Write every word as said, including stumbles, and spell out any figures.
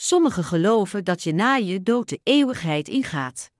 Sommigen geloven dat je na je dood de eeuwigheid ingaat.